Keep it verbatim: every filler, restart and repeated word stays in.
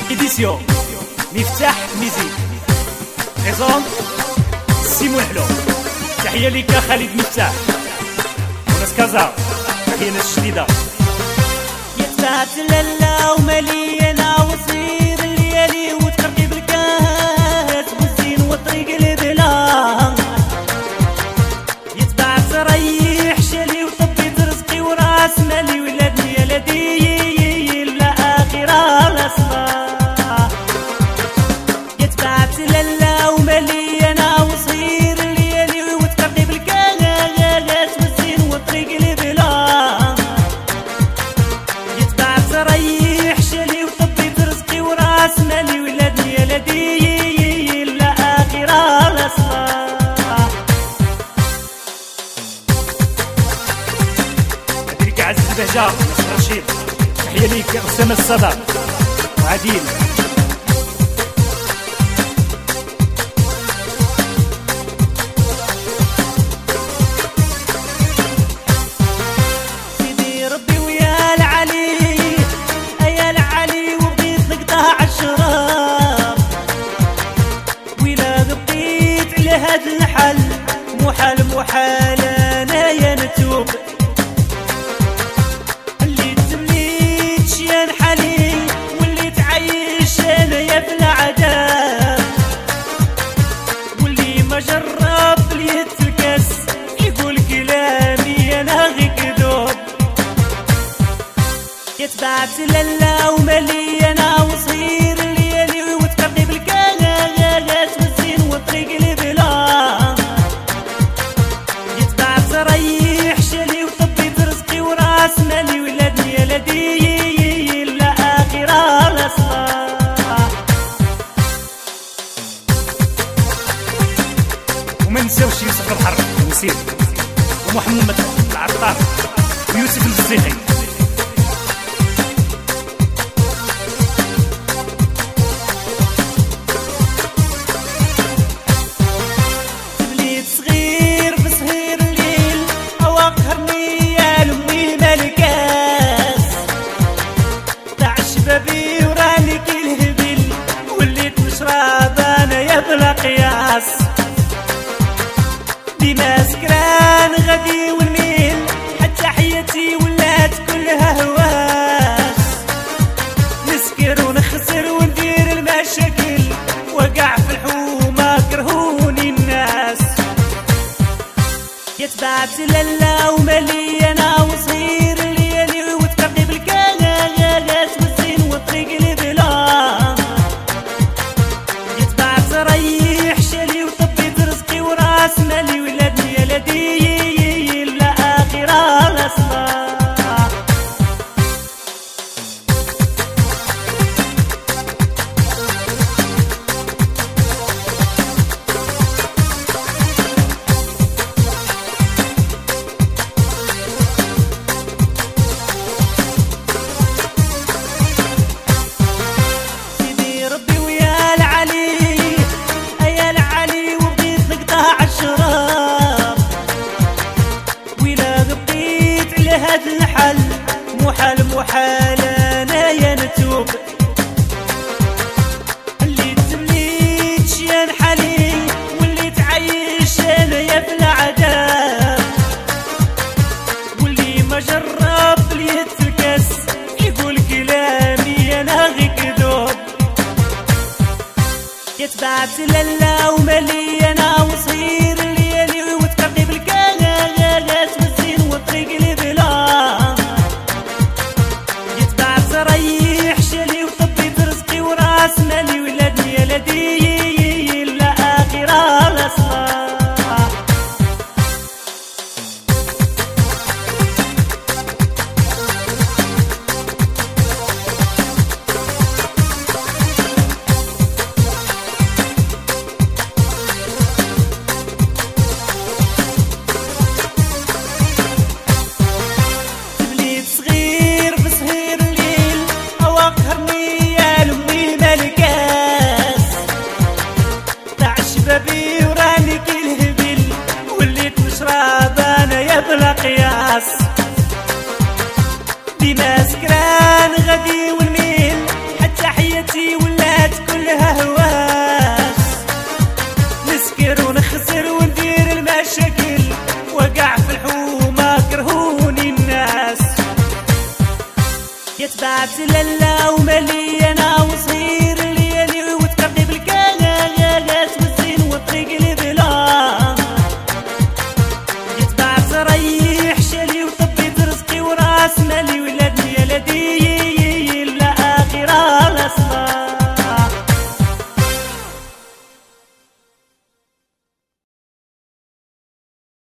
إديسيون مفتاح ميزي بريزون سيمون حلو. تحية ليك خالد مفتاح وناس كازا، تحية ناس جديدة. يتبعت لالا ومليانة وصير الليالي وتقرقي بالكاس والزين والطريق البلا. يتبعت ريح شالي وطبيت رزقي وراس مالي ولادني يا لدي لا آخرة لا صباح. يتبعت لالا ومليانة وصير الليالي وتقرقي بالكاس والزين والطريق البلا. ريح شالي وطبيت رزقي وراس مالي ولادني يا لدي لا آخرة لا صباح. أدريك عز البهجة نصر رشيد، تحية ليك أسامة الصدى وعديل. هاد الحل محال محال انا يا نتوب اللي تمليت يا نحلي واللي تعيش انا يا في العذاب واللي ما جرب لي الكاس يقول كلامي انا غي كذوب. يتبعت لالا ومليانة وصير الليالي وتقرقي بالكاس والزين والطريق البلا. يتبعت ريح شالي وطبيت رزقي وراس مالي ولادني يا لدي لا آخرة لا صباح. وما نساوش يوسف الحر ونسير ومحمد العطار ويوسف الزيخي. شبابي ورانك الهبل وليت مشراب انا يا بلا قياس. ديما سكران غادي ونميل حتى حياتي ولات كلها هواس. نسكر ونخسر وندير المشاكل وقع في الحومة كرهوني الناس. يتبعت لالا ومليانة وصغير الليالي وتقرقي بالكاس والطريق البلا. يتبعت ريح شالي وطبيت رزقي وراس مالي ولادني يا لدي لا آخرة لا صباح. هاد الحل محال محال انا يا نتوب اللي تمليت يا نحلي واللي تعيش انا يا في العذاب واللي ما جرب لي الكاس يقول كلامي انا غي كذوب. يتبعت لالا ومليانة وصغير الليالي وتقرقي بالكاس والزين والطريق البلا. يتبعت ريح شالي وطبيت رزقي وراس مالي ولادني يا لدي لا آخرة لا صباح. سلل